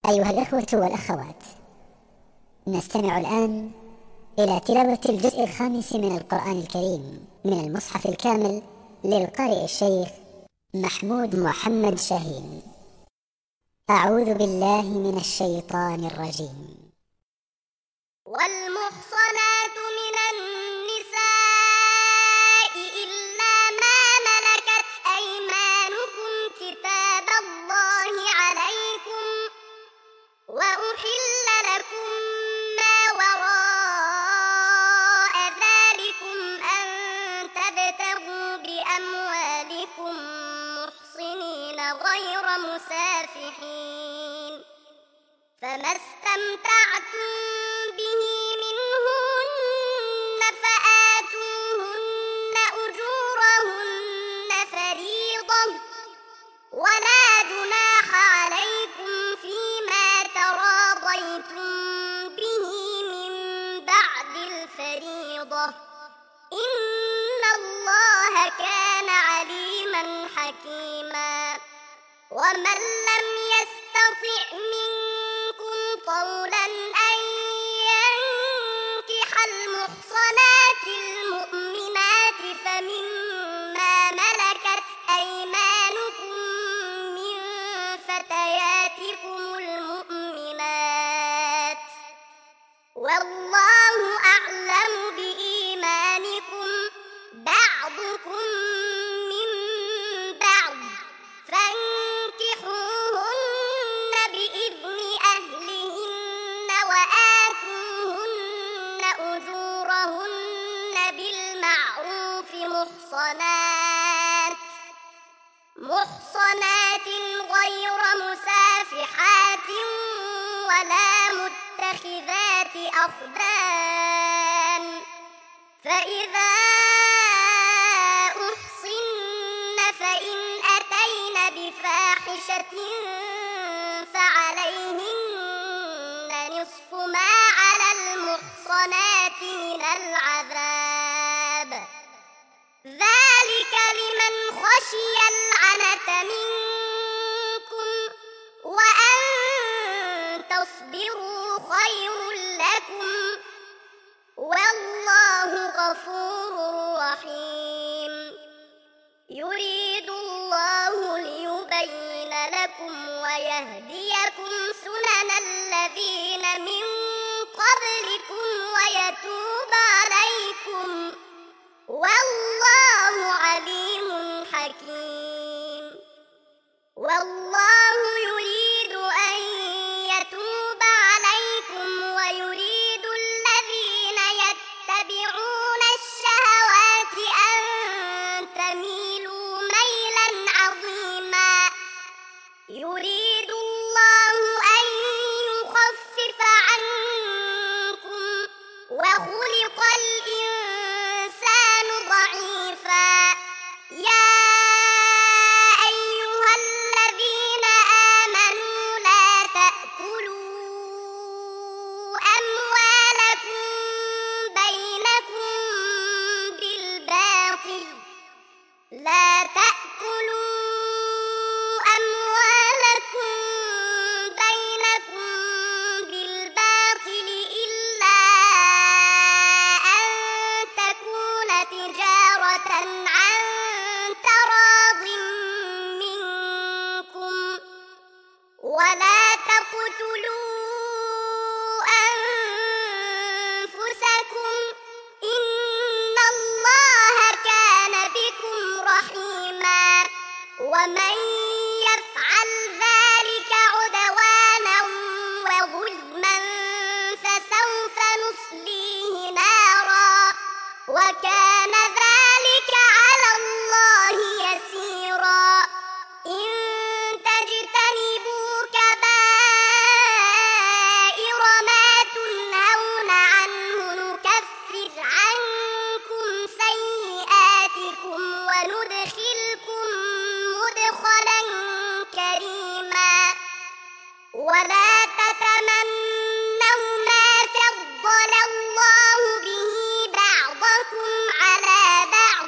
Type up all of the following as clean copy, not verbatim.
أيها الإخوة والأخوات، نستمع الآن إلى تلاوة الجزء الخامس من القرآن الكريم من المصحف الكامل للقارئ الشيخ محمود محمد شاهين. أعوذ بالله من الشيطان الرجيم. والمحصنات من النساء إلا ما ملكت أيمانكم كتاب الله عليكم، وأحل لكم ما وراء ذلكم أن تبتغوا بأموالكم محصنين غير مسافحين، فما استمتعتم به منهن فآتوهن أجورهن فريضة، ولا جناح عليكم فيما تراضيتم به من بعد الفريضة، إن الله كان عليما حكيما. ومن لم يستطع منكم طولا أن ينكح المحصنات المؤمنات فمما ملكت أيمانكم من فتياتكم المؤمنات، والله أعلم بإيمانكم، بعضكم من بعض، فانكحوهن بإذن أهلهن وآتوهن أجورهن بالمعروف محصنات غير مسافحات ولا متخذات أخدان، فإذا أحصن فإن أتين بفاحشة فعليهن نصف ما على المحصنات من العذاب، ذلك لمن خشي العنة منكم، وأن تصبروا خير لكم، والله غفور رحيم. يريد الله ليبين لكم ويهديكم سنن الذين من قبلكم ويتوب عليكم، والله عليم حكيم. والله يريد أن يتوب عليكم ويريد الذين يتبعون الشهوات أن تميلوا ميلا عظيما. يريد الله أن يخفف عنكم، وخلق الإنسان ضعيفا. يا أيها الذين آمنوا لا تأكلوا أموالكم بينكم بالباطل، إلا أن تكون تجارة عن تراض منكم، ولا تقتلوا أنفسكم، إن الله كان بكم رحيما. ومن يفعل ذلك عدوانا وظلما فسوف نصليه نارا، وكان ذلك على الله يسيرا. إن تجتنبوا كبائر ما تنهون عنه نكفر عنكم سيئاتكم وندخلكم مدخلا كريما. ولا تتمنوا ما فضل الله به بعضكم على بعض،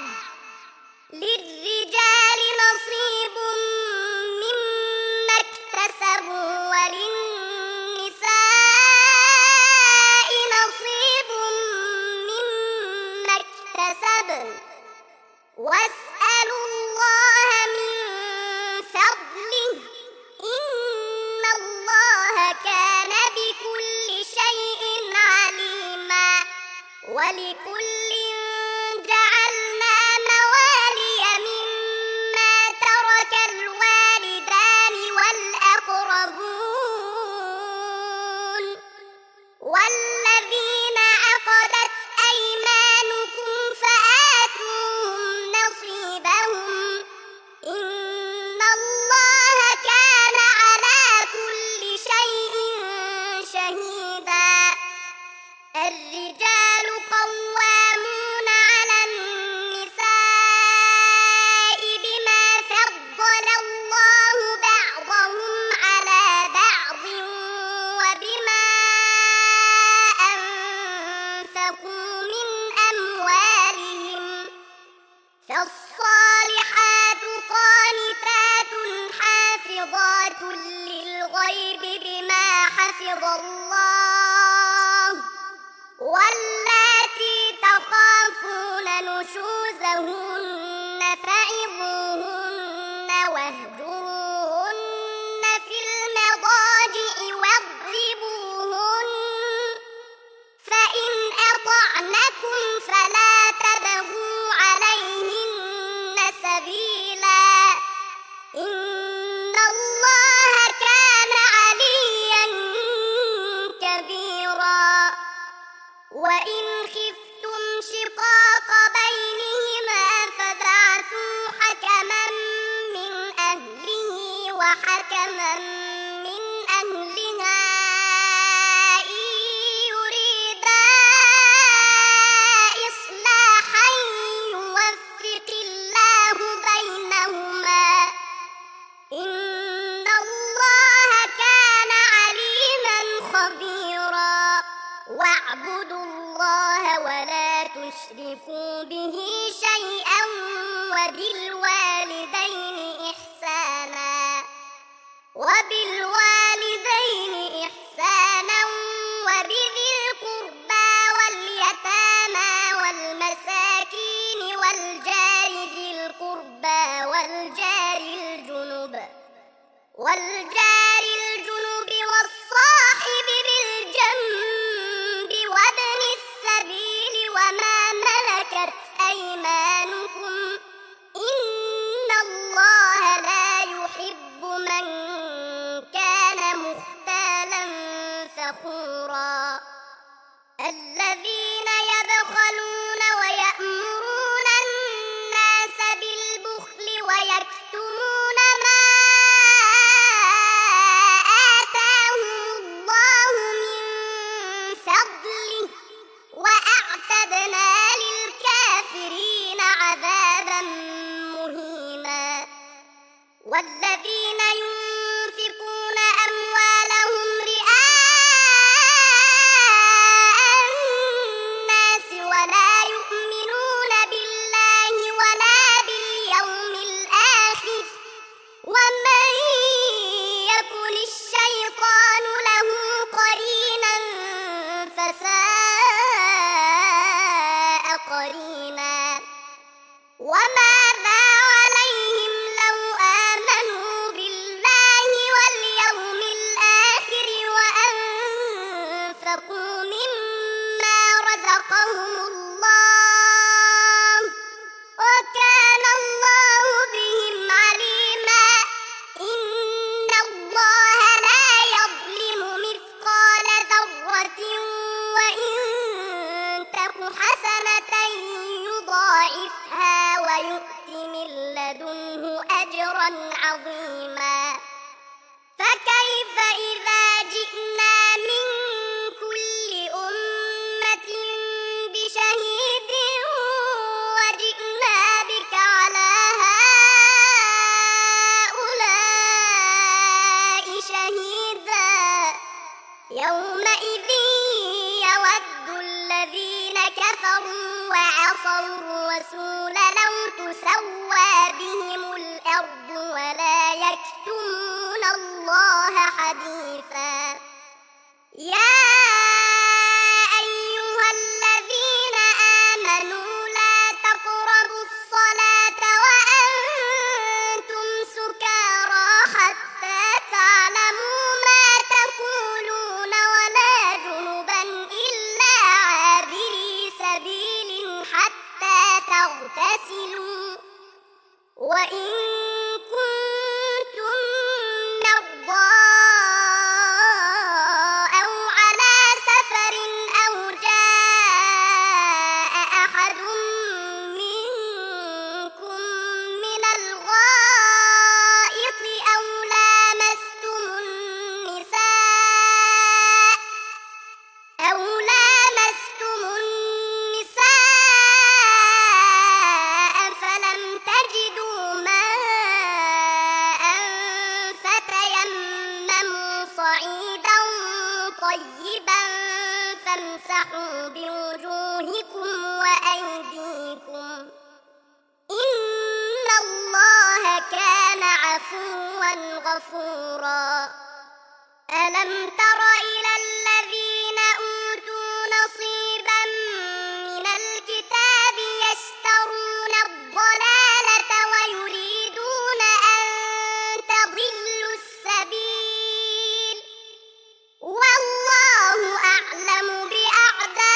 للرجال نصيب مما اكتسبوا وللنساء ولكل جعلنا موالي مما ترك الوالدان والأقربون والذين عقدت أيمانكم فآتوهم نصيبهم إن الله كان على كل شيء شهيدا. الرجال قوامون على النساء بما فضل الله بعضهم على بعض وبما أنفقوا من أموالهم فالصالحات قانتات حافظات للغيب بما حفظ الله واللاتي تخافون نشوزهن فعظوهن واهجروهن في المضاجع واضربوهن فإن أطعنكم فلا تبغوا عليهن سبيلا إن الله كان عليا كبيرا. وإن خفتم شقاق بينهما فابعثوا حكما من أهله وحكما من أهلها إن يريدا إصلاحا يوفق الله بينهما إن الله كان عليما خبيرا. واعبدوا الله ولا تشركوا به شيئا وبالوالدين إحسانا وبذي القربى واليتامى والمساكين والجار ذي القربى والجار الجنب والصاحب بالجنب وابن السبيل وما ملكت أيمانكم إن الله لا يحب من كان مختالا فخورا. الذين يبخلون ويأمرون الناس بالبخل ويكتمون ما آتاهم الله من فضله وأعتدنا للكافرين عذابا مهينا. والذين ينفقون أموالهم رئاء الناس ولا يؤمنون بالله ولا باليوم الآخر ومن يكن الشيطان له قرينا فساء قرينا. وماذا عليهم لو آمنوا بالله واليوم الآخر وأنفقوا مما رزقهم الله وكان الله بهم عليما. إن الله لا يظلم مثقال ذرة وإن تك حسنة يضاعفها ويؤت من لدنه أجرا عظيما. فكيف إذا جئنا من كل أمة بشهيد وجئنا بك على هؤلاء شهيدا. يومئذ يود الذين كفروا وعصوا الرسول لو تسوى بهم الأرض ولا يكتمون الله حديثا. يا أيها الذين آمنوا لا تقربوا الصلاة وأنتم سكارى حتى تعلموا ما تقولون ولا جنبا إلا عابري سبيل طيبا فامسحوا بوجوهكم وأيديكم إن الله كان عفوا غفورا. ألم تر إلى الذين أوتوا نصيبا من الكتاب يشترون الضلالة ويريدون أن تضلوا السبيل والله أعلم بأعدائكم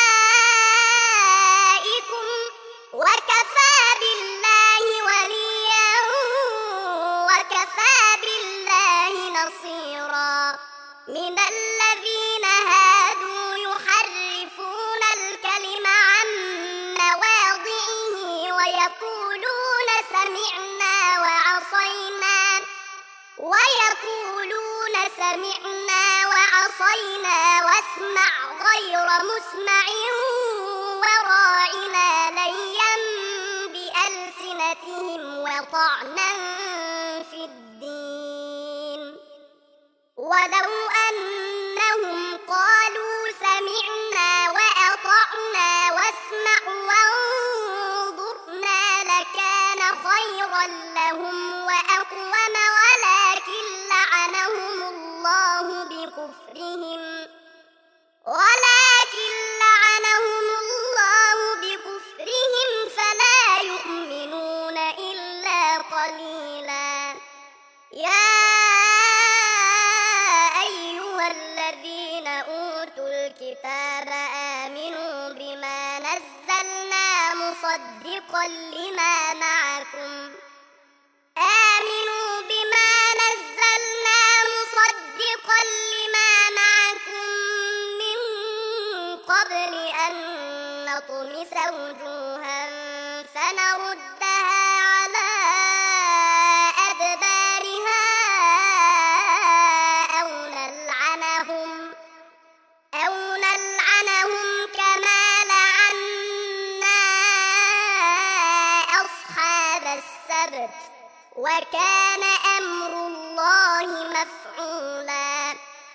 وكفى بالله وليا وكفى بالله نصيرا. من الذين هادوا يحرفون الكلم عن مواضعه ويقولون سمعنا وعصينا واسمع غير مسمع وراعنا ليا بألسنتهم وطعنا في الدين ولو أنهم قالوا سمعنا وأطعنا واسمع وانظرنا لكان خيرا لهم وأقوم ولكن لعنهم الله بكفرهم فلا يؤمنون إلا قليلا. يا أيها الذين أوتوا الكتاب آمنوا بما نزلنا مصدقا لما معكم من قبل أن نطمس وجوها فنردها على أدبارها أو نلعنهم كما لعنا أصحاب السبت وكان أمر الله مفعولا.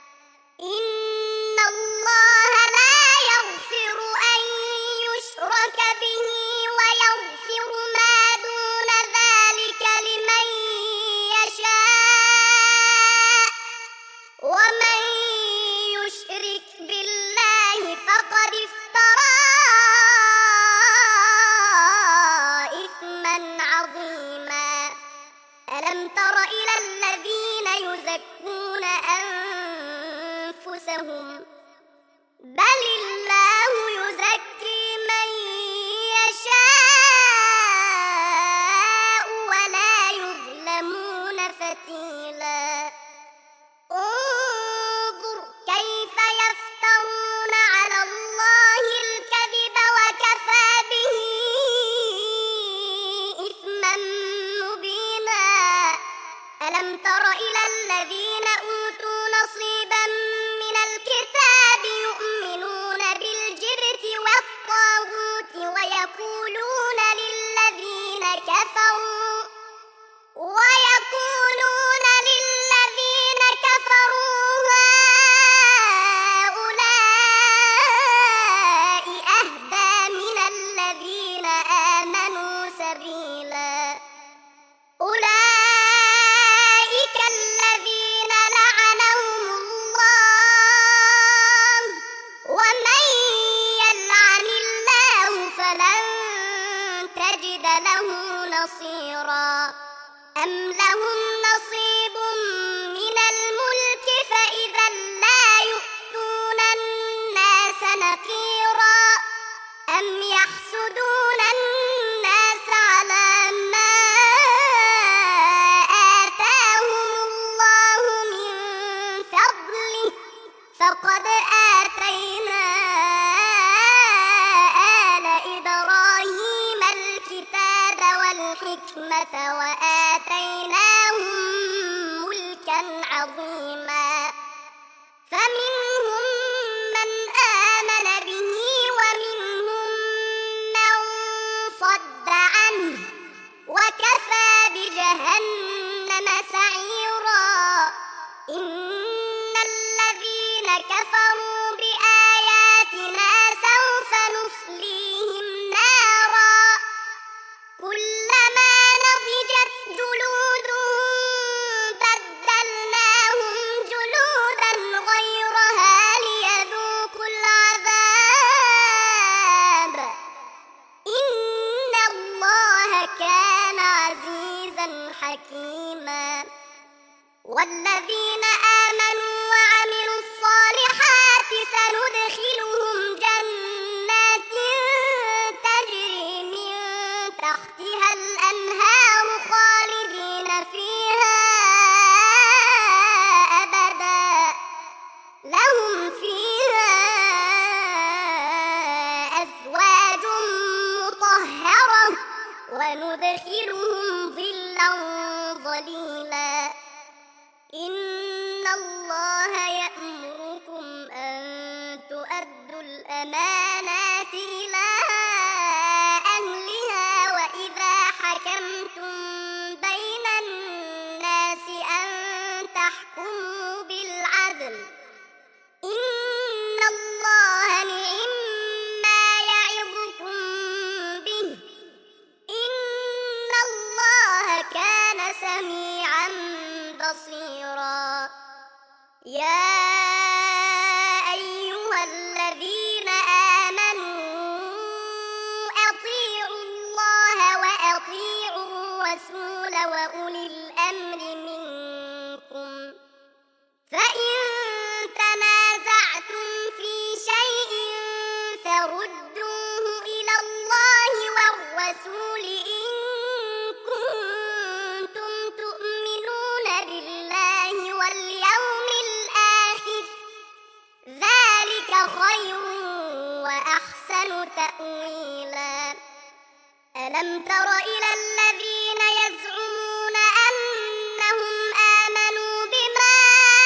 إن الله لا يغفر أن يشرك به ويغفر ما دون ذلك لمن يشاء ومن يشرك بالله فقد افترى إثما عظيما. ألم تر إلى الذين يزكون أنفسهم بل الله يزكي من يشاء ولا يظلمون فتيلا. انظر كيف يفترون على الله الكذب وكفى به إثما مبينا. ألم تر إلى الذين أوتوا نصيبا من الكتاب يؤمنون بالجبت والطاغوت ويقولون للذين كفروا هؤلاء أهدى من الذين آمنوا سبيلا. أولئك الذين لعنهم الله ومن يلعن الله فلن تجد له نصيرا. أم لهم نصيب من الملك فإذا لا يؤتون الناس نقيرا. أم يحسدون الناس على ما آتاهم الله من فضله فقد آتينا آل إبراهيم الكتاب والحكمة وآتيناهم ملكا عظيما. فمنهم من آمن به ومنهم من صد عنه وكفى بجهنم سعيرا. إن الذين كفروا بآياتنا سوف نصليهم نارا كلما نضجت جلودهم بدلناهم جلودا غيرها ليذوقوا العذاب إن الله كان عزيزا حكيما والذين آمنوا وعملوا الصالحات سندخلهم جنات تجري من تحتها الأنهار خالدين فيها أبدا لهم فيها أزواج مطهرة وندخلهم ظلا ظليلا إن الله يأمركم أن تؤدوا الأمانات إلى أهلها وإذا حكمتم بين الناس أن تحكموا بالعدل إن الله نعما يعظكم به إن الله كان سميعا بصيرا يا أيها الذين آمنوا أطيعوا الله وأطيعوا الرسول وأولي الأمر منكم فإن تنازعتم في شيء فردوه إلى الله والرسول إن كنتم تؤمنون بالله واليوم الآخر ذلك خير وأحسن تأويلا ألم تر إلى الذين يزعمون أنهم آمنوا بما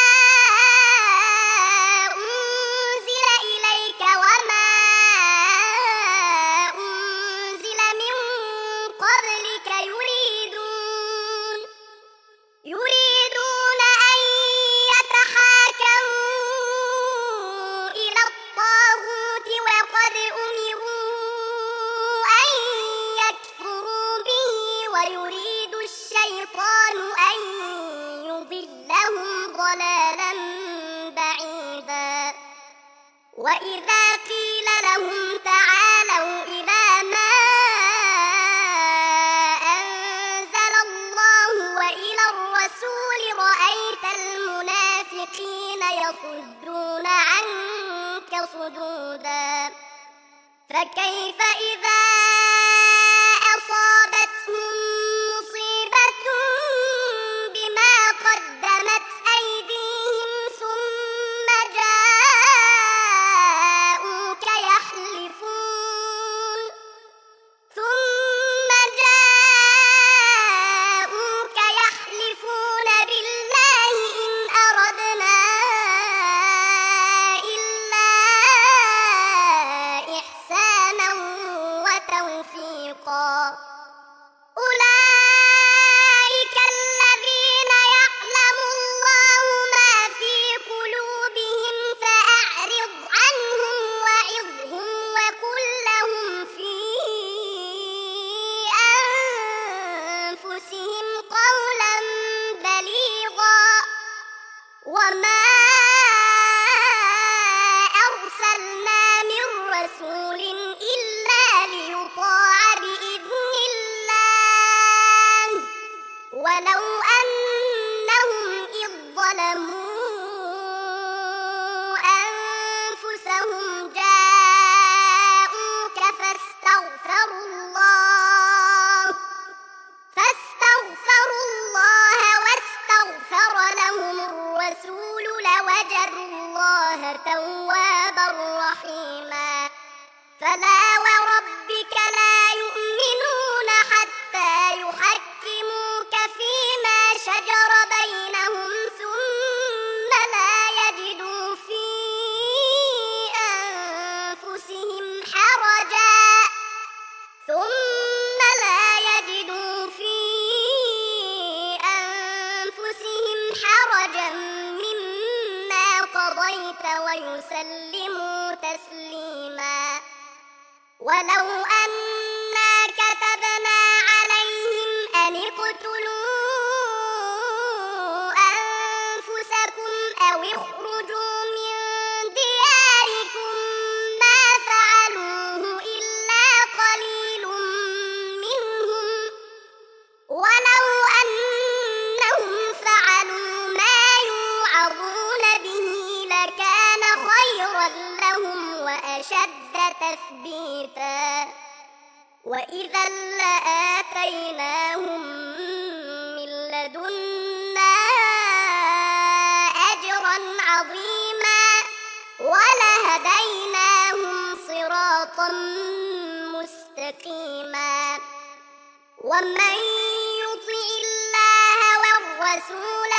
أنزل إليك وما أنزل من قبلك يريدون أن يتحاكموا إلى الطاغوت وقد أمروا أن يكفروا به ويريد الشيطان أن يضلهم ضلالا بعيدا وإذا قيل لهم تعالوا إلى ما أنزل الله وإلى الرسول رأيت المنافقين يصدون عنك صدودا فكيف إذا أصابتهم مصيبة بما قدمت أيديهم ثم جاءوك يحلفون بالله إن أردنا إلا إحسانا وتوفيقا أولئك الذين يعلم الله ما في قلوبهم فأعرض عنهم وعظهم وقل لهم في أنفسهم قولا بليغا وما أرسلنا من رسول إلا ليطاع بإذن الله ولو أنهم إذ ظلموا أنفسهم جاءوك فاستغفروا الله واستغفر لهم الرسول لوجدوا الله توابا رحيما فلا وربك لا يؤمنون حتى يحكموك فيما شجر بينهم ثم لا يجدوا في أنفسهم حرجا مما قضيت ويسلموا تسليما ولو أنا كتبنا عليهم أن اقتلوا أنفسكم أو اخرجوا من دياركم ما فعلوه إلا قليل منهم ولو أنهم فعلوا ما يوعظون به لكان خيرا لهم وأشد تثبيتا وإذا لآتيناهم من لدنا أجرا عظيما ولهديناهم صراطا مستقيما ومن يطع الله والرسول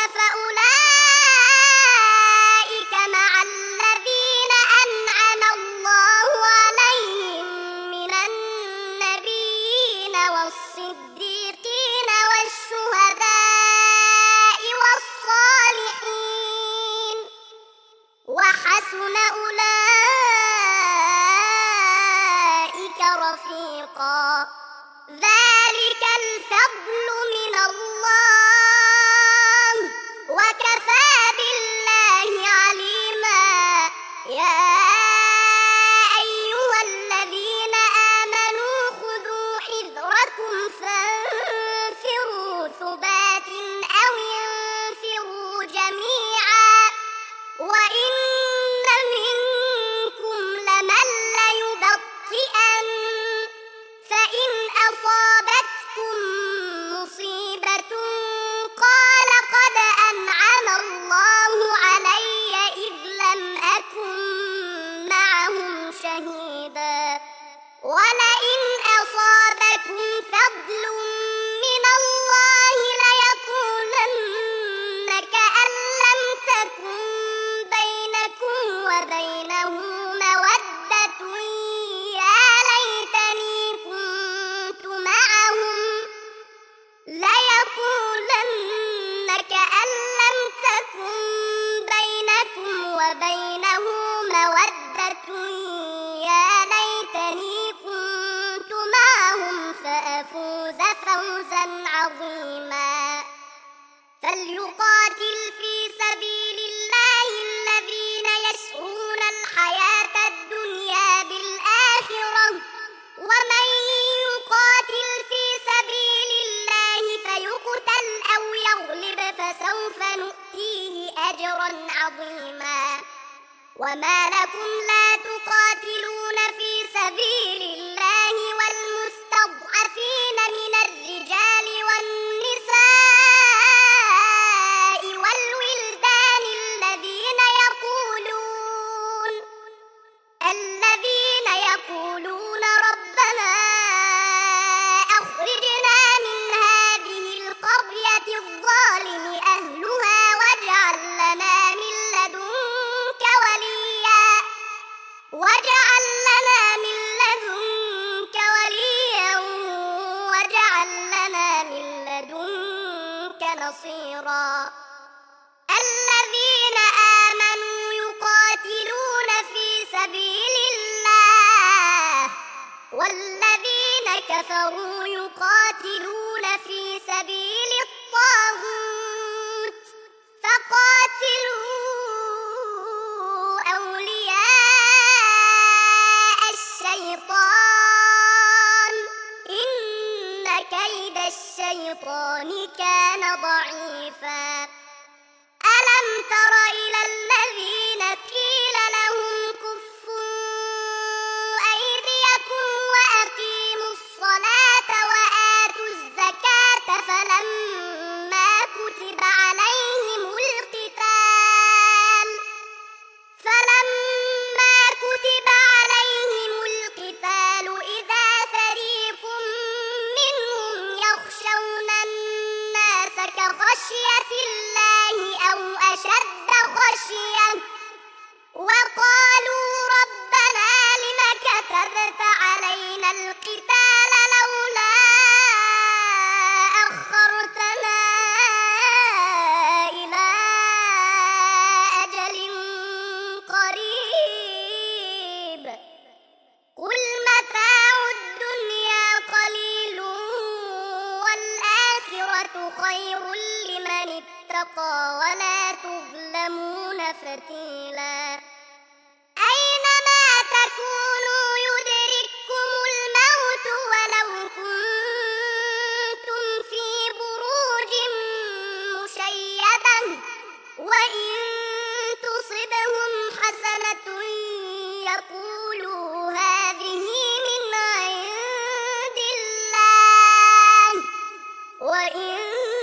فأولئك مع الذين أنعم الله عليهم من النبيين والصديقين والشهداء والصالحين وحسن أولئك رفيقا ذلك الفضل من الله وكفى بالله عليما يا أيها الذين آمنوا خذوا حذركم فانفروا ثبات أو انفروا جميعا وإن منكم لمن ليبطئن فإن أصابتكم مصيبة قال قد أنعم الله علي إذ لم أكن معهم شهيدا ولئن أصابكم فضل من الله ليقولن كأن لم تكن بينكم وبينه مودة يا ليتني كنت معهم ليقولن كأن لم تكن بينكم وبينه مودة يا ليتني كنت معهم فأفوز فوزا عظيما فليقاتل في سبيل الله الذين يشرون الحياة الدنيا بالآخرة ومن يقاتل في سبيل الله فيقتل أو يغلب فسوف نؤتيه أجرا عظيما وما لكم لا تقاتلون في سبيل الله والمستضعفين من الرجال والنساء والولدان الذين يقولون ربنا أخرجنا من هذه القرية الظالم أهلها واجعل لنا من لدنك وليا واجعل لنا من لدنك نصيرا الذين آمنوا يقاتلون في سبيل الله والذين كفروا يقاتلون في سبيل الطاغوت فقاتلوا أولياء الشيطان إن كيد الشيطان كان ضعيفا ألم تر إلى الذين قيل لهم كفوا أيديكم وأقيموا الصلاة وآتوا الزكاة فلما كتب عليهم القتال إذا فريق منهم يخشون الناس كخشية الله أو أشد خشية وقالوا ربنا لم كتبت علينا القتال لولا أخرتنا إلى أجل قريب رسولا أينما تكونوا يدرككم الموت ولو كنتم في بروج مشيدة وإن تصبهم حسنة يقولوا هذه من عند الله وإن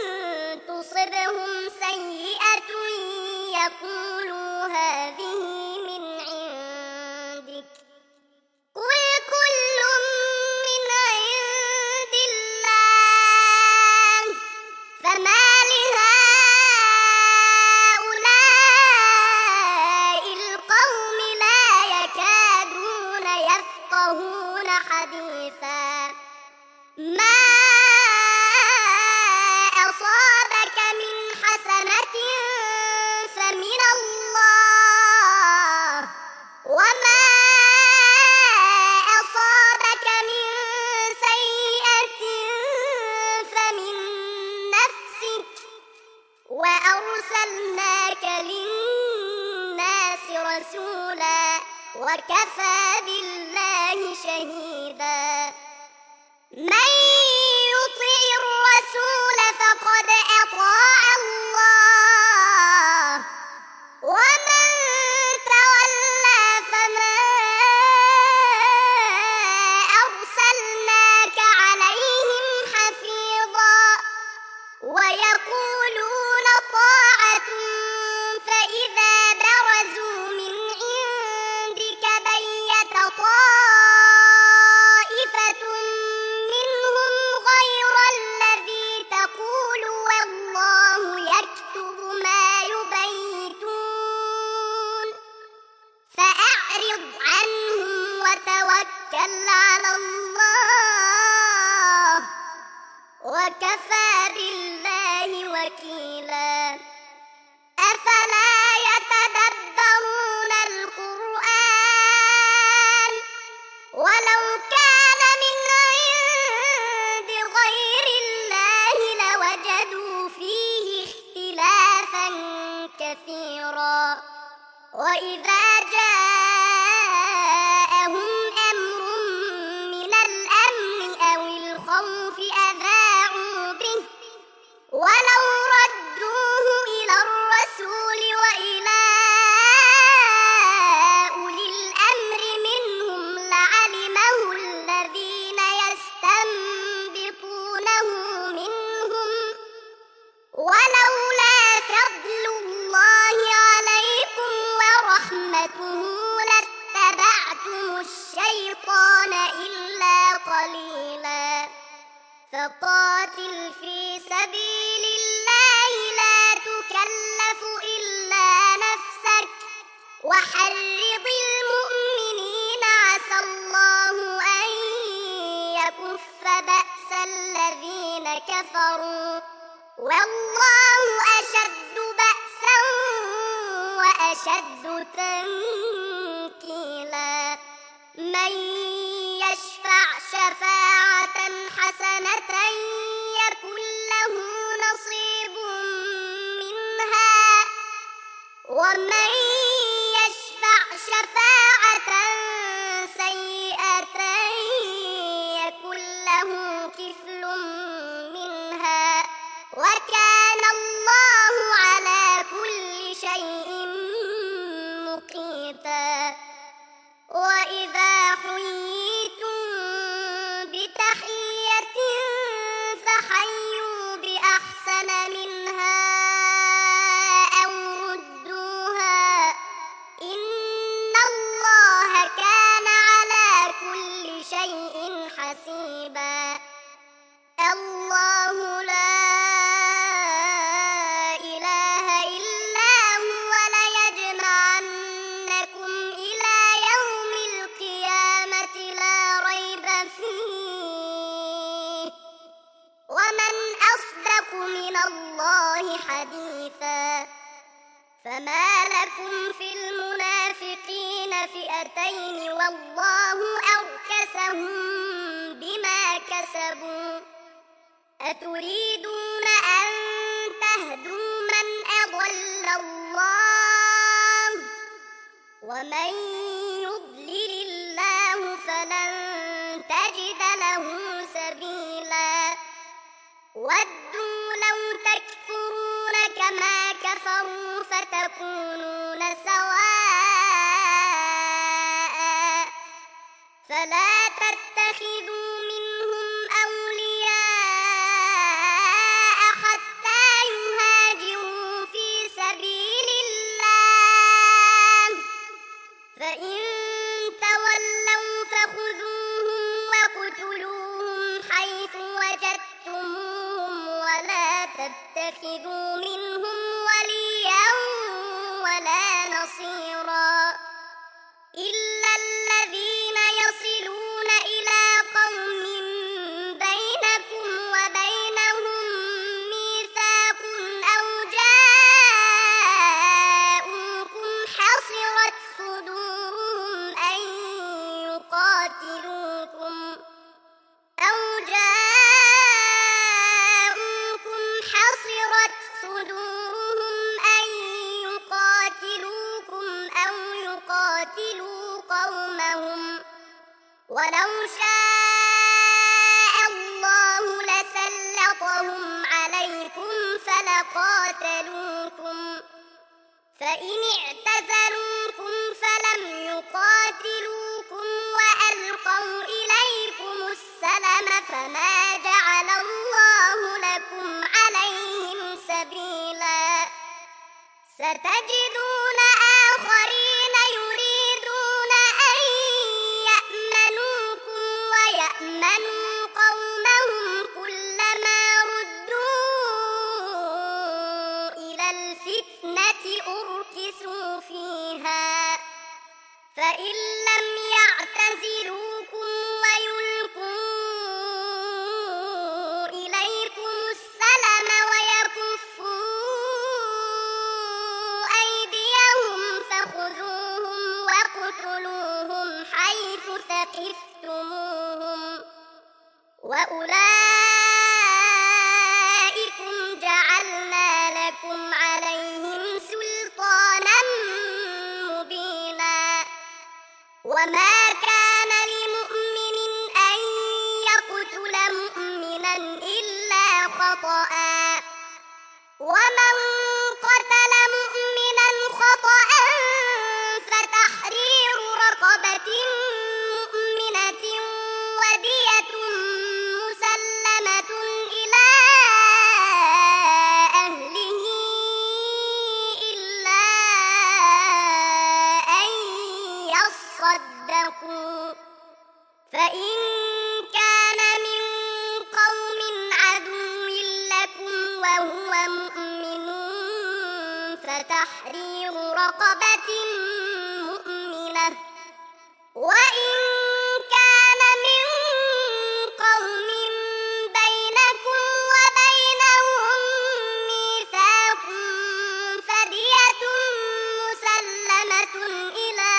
تصبهم سيئة يقولوا هذه من عندك قل كل من عند الله فما لهؤلاء القوم لا يكادون يفقهون حديثا ما أصابك من حسنة فمن الله وما أصابك من سيئة فمن نفسك وأرسلناك للناس رسولا وكفى بالله شهيدا من يطع الرسول فقد أطاع الله ومن تولى فما أرسلناك عليهم حفيظا ويقولون طاعة فإذا برزوا من عندك بيت طائفة منهم غير الذي تقول والله يكتب ما يبيتون فأعرض عنهم وتوكل على الله وكفى بالله وكيلا أفلا يتدبرون القرآن ولو كان من عند غير الله لوجدوا فيه اختلافا كثيرا وإذا جاءهم أمر من الأمن أو الخوف أذاعوا به ولو ردوه إلى الرسول وإلى أولي الأمر منهم لعلمه الذين يستنبطونه منهم ولولا فضل الله عليكم ورحمته لاتبعتم الشيطان إلا قليلا فقاتل في سبيل الله لا تكلف إلا نفسك وحرض المؤمنين عسى الله أن يكف بأس الذين كفروا والله أشد بأسا وأشد تنكيلا من يشفع شفاعة حسنة يكن له نصيب منها ومن يشفع شفاعة سيئة يكن له كفل منها وكان الله على كل شيء مقيتا وإذا حييتم بتحية فحيوا بأحسن منها أو ردوها إن الله كان على كل شيء حسيبا الله لا إله إلا هو ليجمعنكم إلى يوم القيامة لا ريب فيه ومن أصدق من الله حديثا فما لكم في المنافقين فئتين والله أركسهم بما كسبوا أتريدون أن تهدوا من أضل الله ومن يضلل الله فلن تجد له سبيلا ودوا لو تكفرون كما كفروا فتكونون سواء فلا تتخذوا منهم أولياء حتى يهاجروا في سبيل الله فإن تولوا فخذوهم واقتلوهم حيث وجدتموهم ولا تتخذوا منهم وليا ولا نصيرا إلا الذين يصلون إلى قوم بينكم وبينهم ميثاق أو جاءوكم حصرت صدورهم أن يقاتلوكم أو يقاتلوا قومهم ولو شاء الله لسلطهم عليكم فلقاتلوكم فإن اعتزلوكم فلم يقاتلوكم وألقوا إليكم السلم فما جعل الله لكم عليهم سبيلا ستجدون آخرين يريدون أن يأمنوكم ويأمنوا قومهم كلما ردوا إلى الفتنة أركسوا فيها فإن لم يعتزلوكم ويلقوا إليكم السلم ويكفوا أيديهم فخذوهم واقتلوهم حيث ثقفتموهم وأولئكم جعلنا لكم عليهم سلطانا مبينا وما كان لمؤمن أن يقتل مؤمنا إلا خطأ ومن قتل مؤمنا خطأ فتحرير رقبة مؤمنة ودية مسلمة إلى أهله إلا أن يصدقوا فإن كان من قوم عدو لكم وهو مؤمن فتحرير رقبة مؤمنة وإن كان من قوم بينكم وبينهم ميثاق فدية مسلمة إلى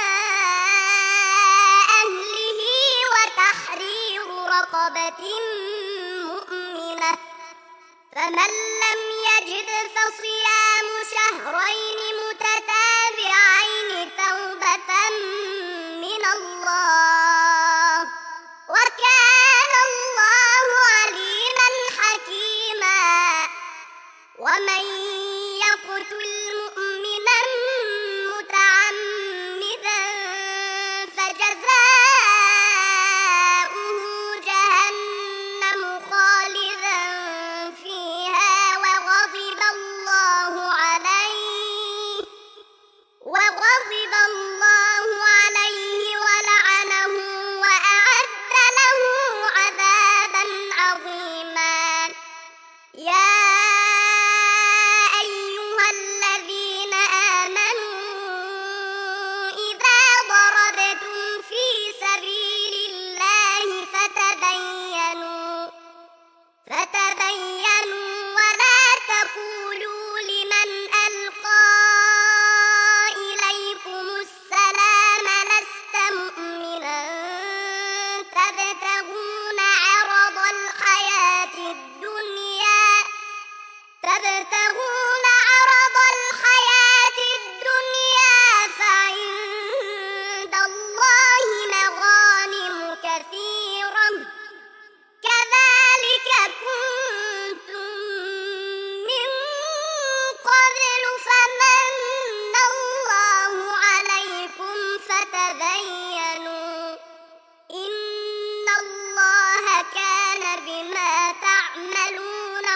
أهله وتحرير رقبة مؤمنة فمن لم يجد فصيام شهرين متتابعين توبة من الله وكان الله عليما حكيما ومن يقتل مؤمنا متعمدا فجزاؤه جهنم خالدا فيها وغضب الله عليه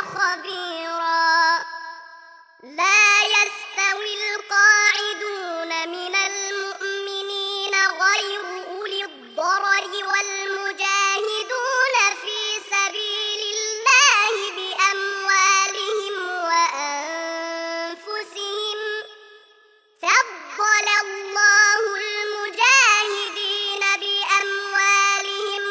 خبيرا لا يستوي القاعدون من المؤمنين غير أولي الضرر والمجاهدون في سبيل الله بأموالهم وأنفسهم فضل الله المجاهدين بأموالهم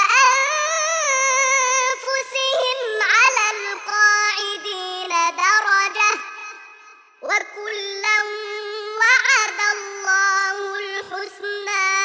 وأنفسهم على القاعدين درجة وكلا وعد الله الحسنى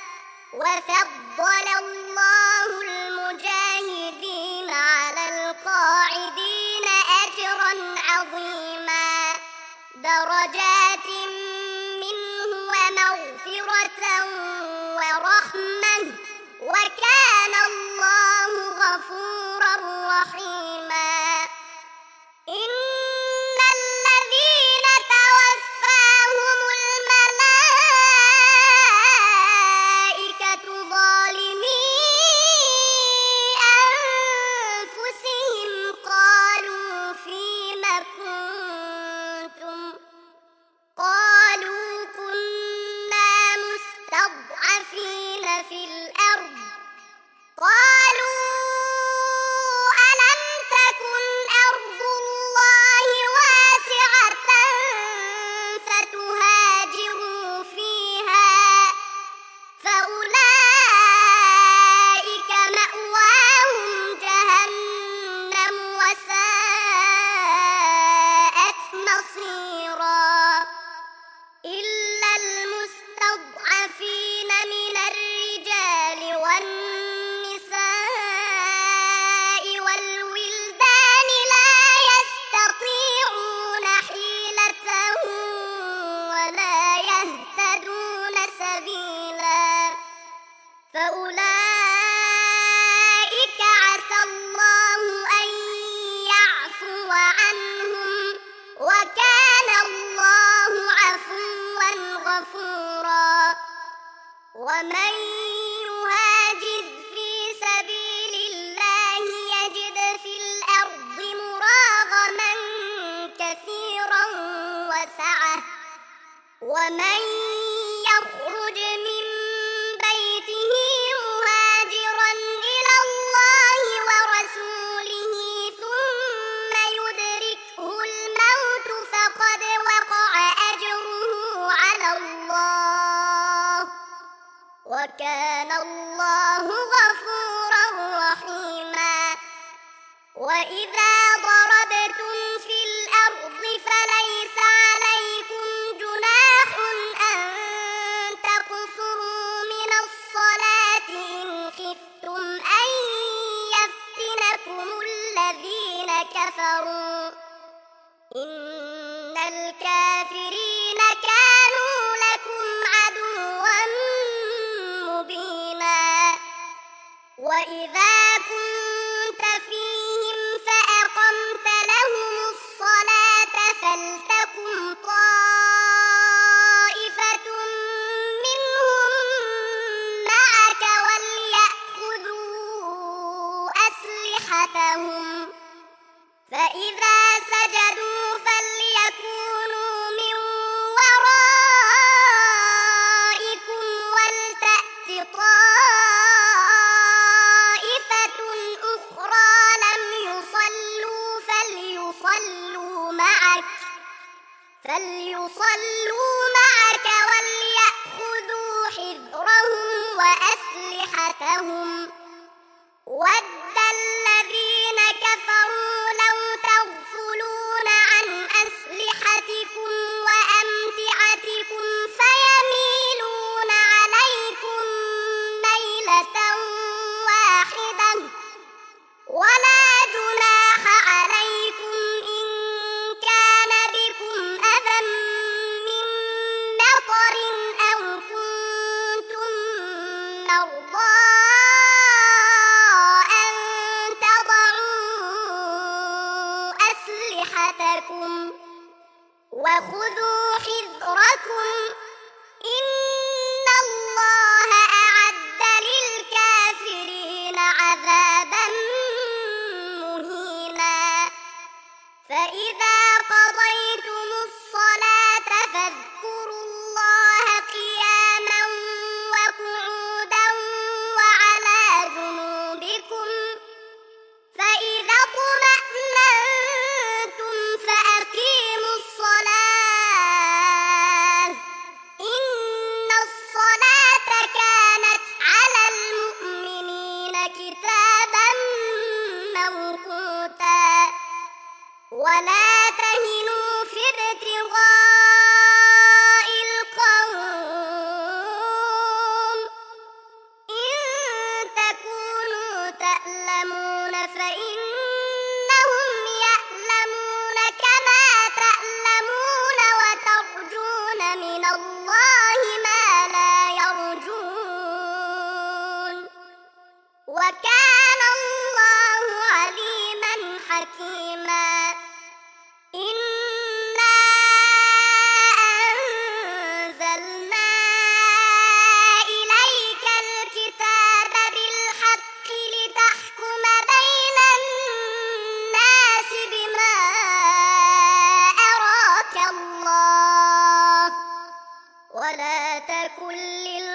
وفضل الله المجاهدين على القاعدين أجرا عظيما درجات منه ومغفرة ورحمة وكان الله غفورا رحيما إن الذين توفاهم الملائكة ظالمي أنفسهم قالوا فيم كنتم قالوا كنا مستضعفين في الأرض قالوا ألم تكن أرض الله واسعة فتهاجروا فيها فأولئك مأواهم جهنم وساءت مصيرا إلا المستضعفين من الرجال والنساء والولدان لا يستطيعون حيلة ولا يهتدون سبيلا فأولئك عسى الله أن يعفو عنهم وكان الله عفوا غفورا ومن يهاجر في سبيل الله يجد في الأرض مراغما كثيرا وسعة ومن يخرج من بيته مهاجرا إلى الله ورسوله ثم يدركه الموت فقد وقع أجره على الله وكان الله غفورا رحيما وإذا ضربتم في الأرض فليس عليكم جناح أن تقصروا من الصلاة إن خفتم أن يفتنكم الذين كفروا إن الكافرين كانوا لكم عدوا مبينا وإذا كنت فيهم فأقمت لهم الصلاة فلتكن طائفة منهم معك وليأخذوا أسلحتهم فإذا سجدوا فليكونوا من ورائكم ولتأت طائفة أخرى لم يصلوا فليصلوا معك وليأخذوا حذرهم وأسلحتهم ود الذين كفروا لو تغفلون عن أسلحتكم وأمتعتكم فيميلون عليكم ميلة واحدة ولا جناح عليكم إن كان بكم أذى من مطر أو كنتم مرضى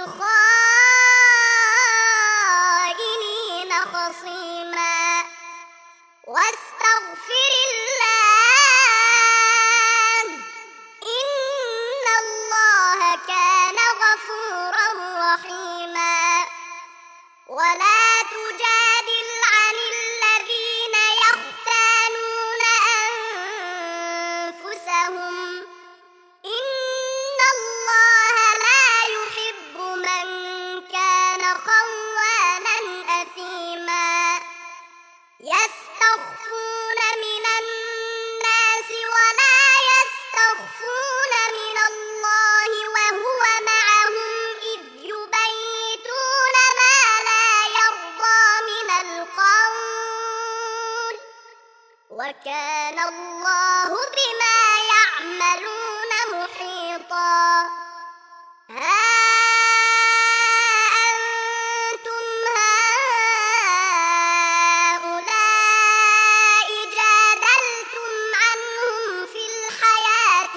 للخائنين خصيما واستغفر الله إن الله كان غفورا رحيما ولا تجادل عن الذين يختانون أنفسهم إن الله لا يحب من كان خوانا أثيما يستخفون من الناس ولا يستخفون من الله وهو معهم إذ يبيتون ما لا يرضى من القول وكان الله بما يعملون محيطا ها أنتم هؤلاء جادلتم عنهم في الحياة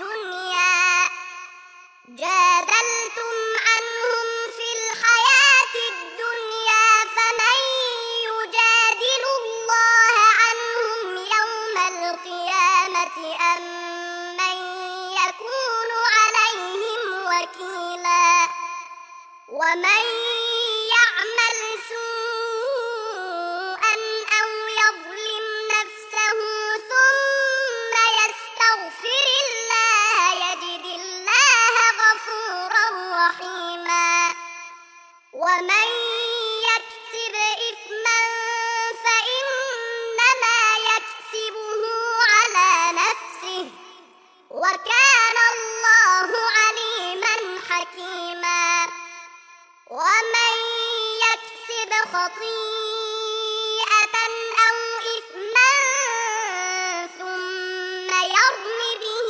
الدنيا فمن يجادل الله عنهم يوم القيامة أم من يكون عليهم وكيلا ومن يعمل سوءا أو يظلم نفسه ثم يستغفر الله يجد الله غفورا رحيما ومن يكسب إثما فإنما يكسبه على نفسه وكان الله عليما حكيما ومن يكسب خطيئة أو إثما ثم يرم به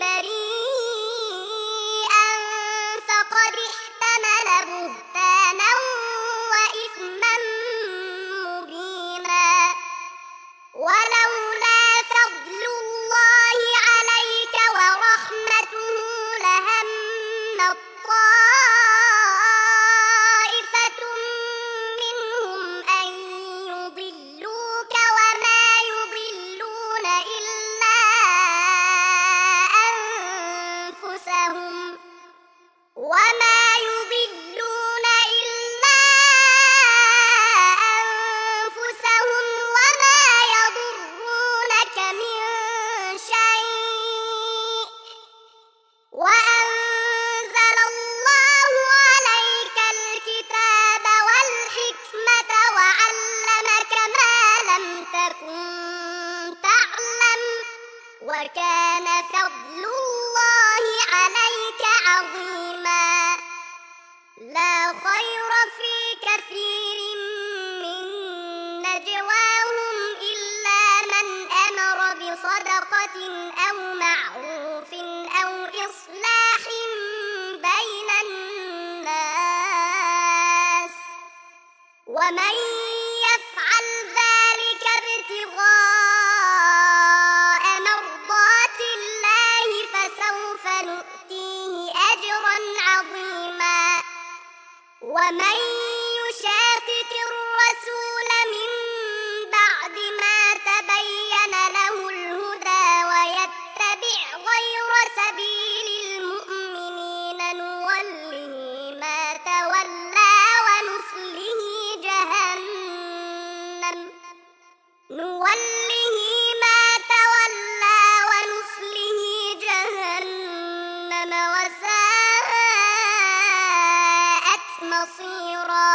بريئا فقد احتمل بهتانا وإثما مبينا ولولا فضل الله عليك ورحمته لهم طائفة منهم أن يضلوك وما يضلون إلا أنفسهم وما يضرونك من شيء وأنزل الله عليك الكتاب والحكمة وعلمك ما لم تكن تعلم وكان فضل الله عليك عظيما لا خير في كثير من نجواهم إلا من أمر بصدقة أو معروف أو إصلاح بين الناس ومن يفعل ذلك ابتغاء مرضات الله فسوف نؤتيه أجرا عظيما ومن يشاقق الرسول من بعد ما تبين له الهدى ويتبع غير سبيل المؤمنين نوله ما تولى ونصله جهنم وساءت مصيرا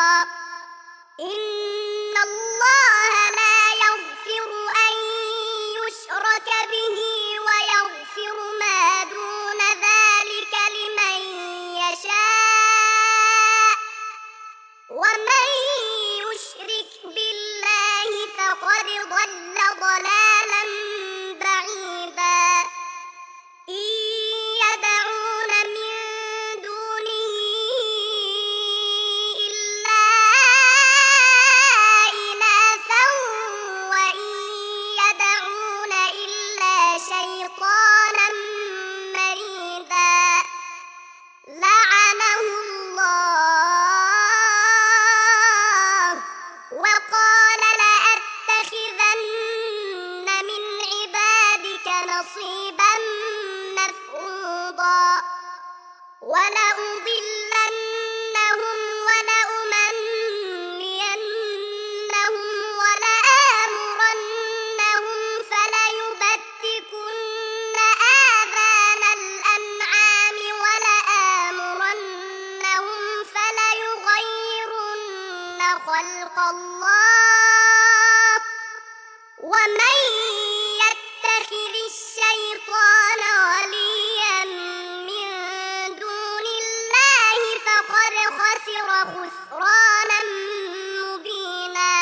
خلق الله ومن يتخذ الشيطان وليا من دون الله فقد خسر خسرانا مبينا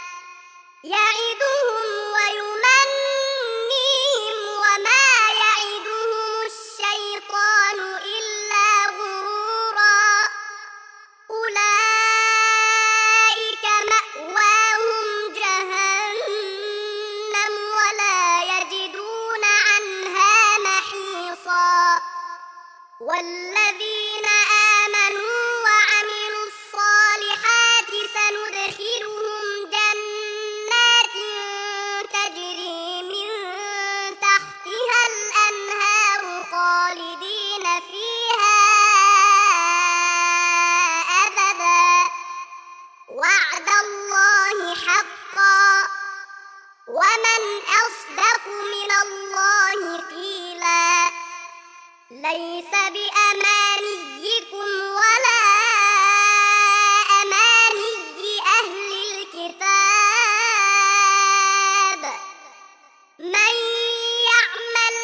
يعدهم ويمنيهم وما يعدهم الشيطان إلا غرورا أولئك مأواهم جهنم ولا يجدون عنها محيصا والذين آمنوا وعملوا الصالحات سندخلهم جنات تجري من تحتها الأنهار خالدين فيها أبدا وعد الله حقا ومن أصدق من الله قيلا ليس بأمانيكم ولا أماني أهل الكتاب من يعمل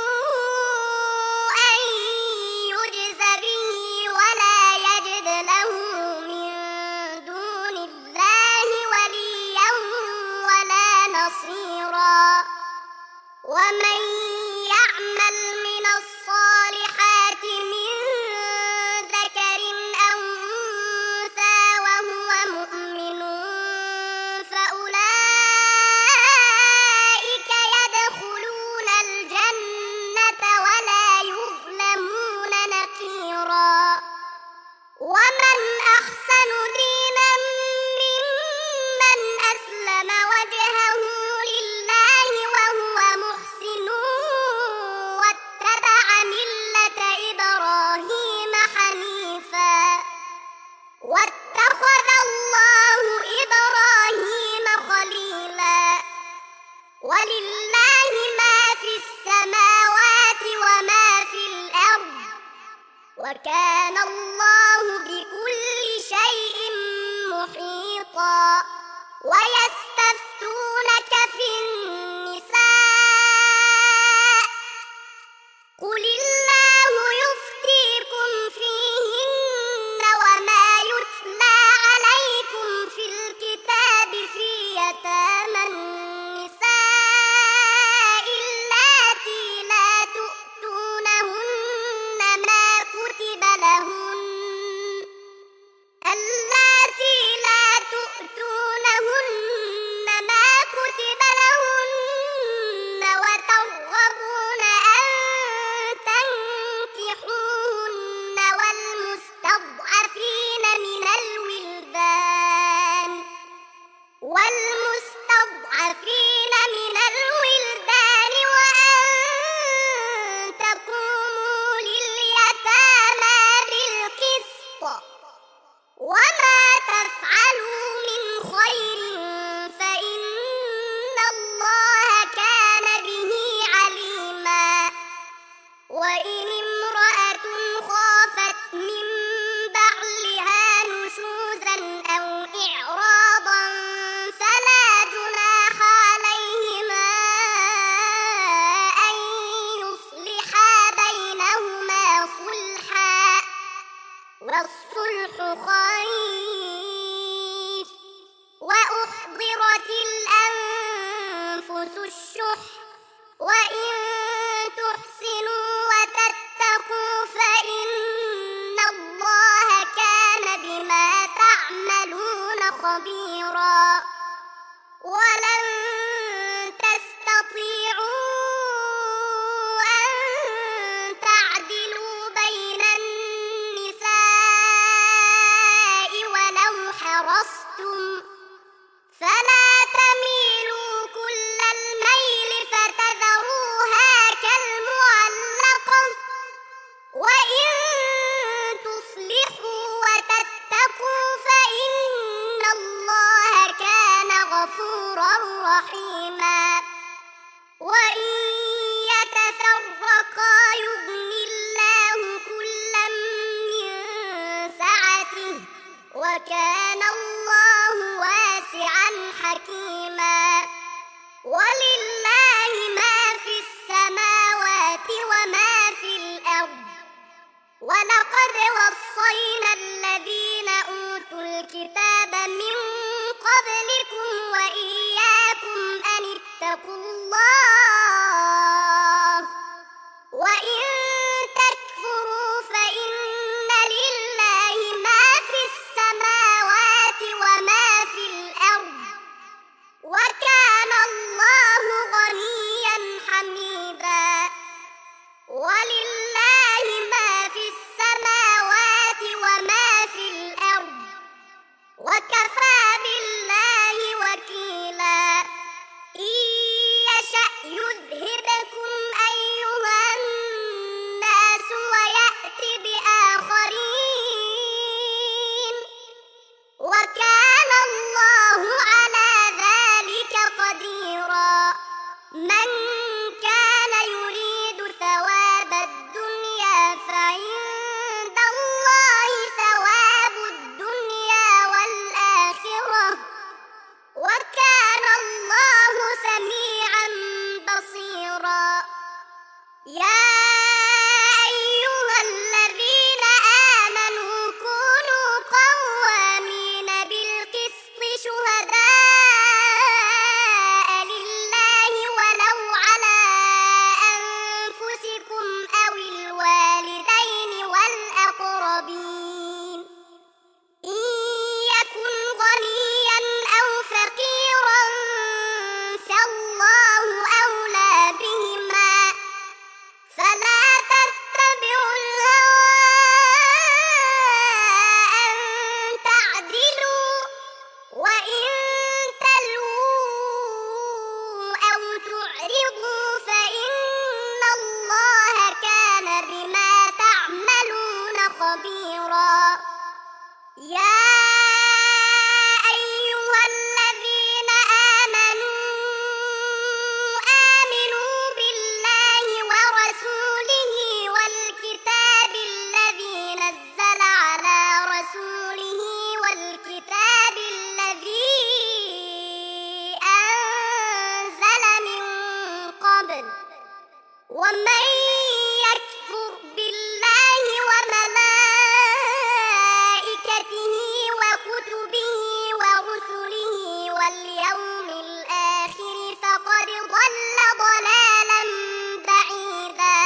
سوءا يجز به ولا يجد له من دون الله وليا ولا نصيرا ومن يعمل من الصالحات من ذكر أو أنثى وهو مؤمن فأولئك يدخلون الجنة ولا يظلمون نقيرا ومن أحسن دينا ممن أسلم وجهه لله وهو محسن واتبع ملة إبراهيم حنيفا واتخذ الله إبراهيم خليلا ولله ما في السماوات وما في الأرض وكان الله بكل شيء محيطا ويستفتونك في النساء قل الله يفتيكم فيهن وما يتلى عليكم في الكتاب في يتامى النساء اللاتي لا تؤتونهن ما كتب لهن وترغبون أن تنكحوهن والمستضعفين من الولدان وأن تقوموا لليتامى بالقسط وما تفعلوا من خير فإن الله كان به عليما وإن امرأة خافت من بعلها نشوزا أو إعراضا فلا جناح عليهما أن يصلحا بينهما صلحا والصلح خير وأحضرت الأنفس الشح وإن تحسنوا وتتقوا فإن الله كان بما تعملون خبيرا ولن تستطيعوا أن تعدلوا بين النساء ولو حرصتم فلا تميلوا كل الميل فتذروها كالمعلقة وإن تصلحوا وتتقوا فإن الله كان غفورا رحيما وإن يتفرقا يغن الله كلا من سعته وكان الله حكيما ولله ما في السماوات وما في الأرض ولقد وصينا الذين أوتوا الكتاب من قبلكم وإياكم أن اتقوا الله وإن تكفروا فإن لله ما في السماوات وما في الأرض وكان الله غنيا حميدا ولله ما في السماوات وما في الأرض وكفى بالله وكيلا إن يشأ يذهبكم أيها الناس ويأت بآخرين وكان الله على ذلك قديرا من كان يريد ثواب الدنيا فعند الله ثواب الدنيا والآخرة وكان الله سميعا بصيرا يا أيها الذين آمنوا كونوا قوامين بالقسط شهداء لله ولو على أنفسكم أو الوالدين والأقربين إن يكن غنيا أو فقيرا فالله أولى بهما فلا تتبعوا الهوى أن تعدلوا وإن تلووا أو تعرضوا فإن الله كان بما تعملون خبيرا يا أيها الذين آمنوا بالله ورسوله والكتاب الذي نزل على رسوله والكتاب الذي أنزل من قبل ومن يكفر بالله وملائكته وكتبه ورسله واليوم الآخر فقد ضل ضلالا بعيدا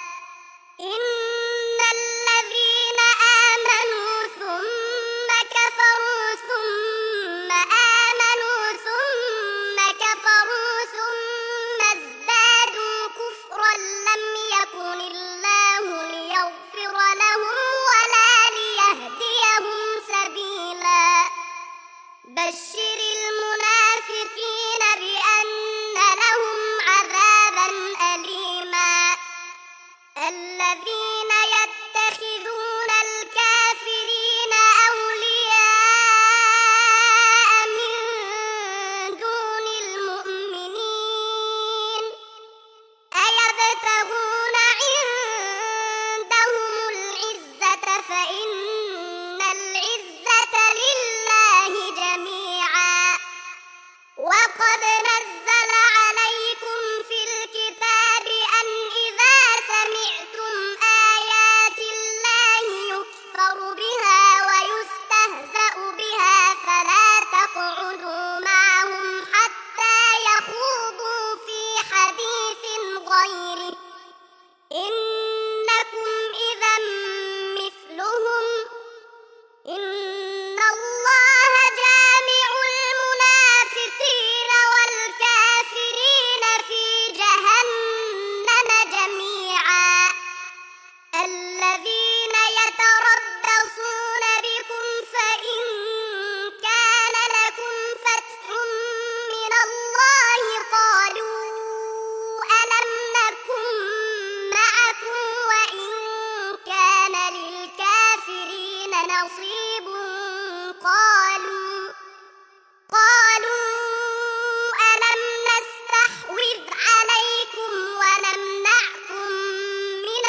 إن الذين آمنوا ثم كفروا ثم آمنوا ثم كفروا ثم ازدادوا كفرا لم يكن الله ليغفر لهم ولا ليهديهم سبيلا بشر المنافقين بأن لهم عذابا أليما الذين يتخذون الكافرين أولياء من دون المؤمنين أيبتغون عندهم العزة فإن العزة لله جميعا وقد نزل عليكم في الكتاب أن إذا سمعتم آيات الله يكفر بها ويستهزأ بها فلا تقعدوا معهم حتى يخوضوا في حديث غيره إنكم إذا مثلهم إن الله جامع المنافقين والكافرين في جهنم جميعا الذين يتربصون بكم فإن كان لكم فتح من الله قالوا ألم نكن معكم وإن كان للكافرين نصيب قالوا ألم نستحوذ عليكم ونمنعكم من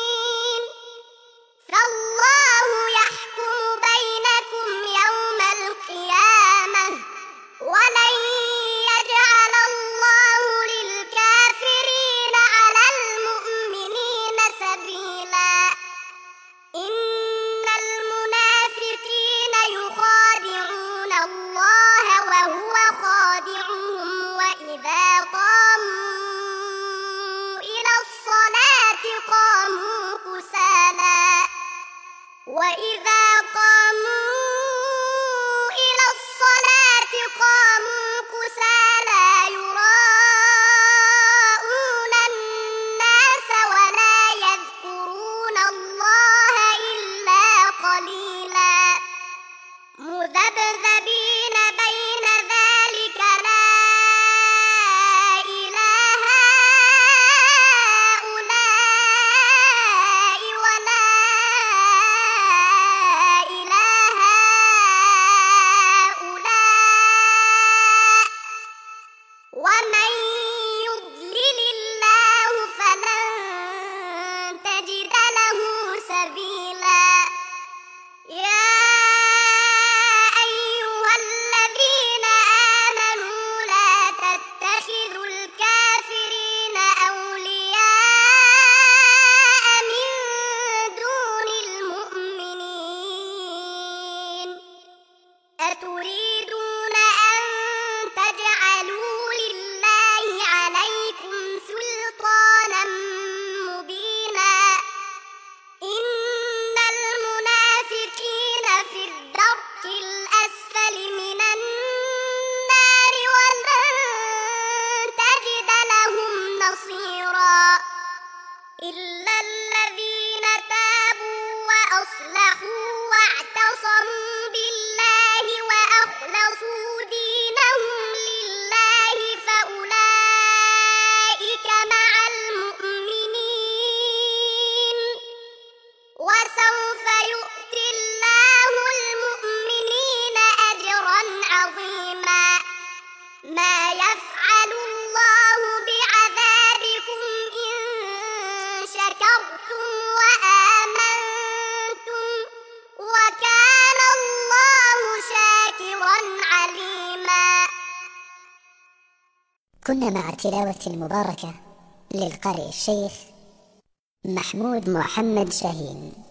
المؤمنين فالله يحكم بينكم يوم القيامة وإذا قاموا إلى الصلاة قاموا كسالى يراءون الناس ولا يذكرون الله إلا قليلا مذبذبين بين ذلك لا إله هؤلاء ولا إله هؤلاء ومن يضلل الله فلن تجد له سبيلا يا أيها الذين آمنوا لا تتخذوا الكافرين أولياء من دون المؤمنين أتريدون أن تجعلوا لله عليكم سلطانا مبينا إن المنافقين في الدرك الأسفل من النار ولن تجد لهم نصيرا إلا الذين تابوا وأصلحوا واعتصموا بالله وأخلصوا دينهم لله فأولئك مع المؤمنين وسوف يؤتي الله المؤمنين أجرا عظيما ما يفعل الله بعذابكم إن شكرتم وآمنتم وكان الله شاكرا عليما. كنا مع التلاوة المباركة للقارئ الشيخ محمود محمد شاهين.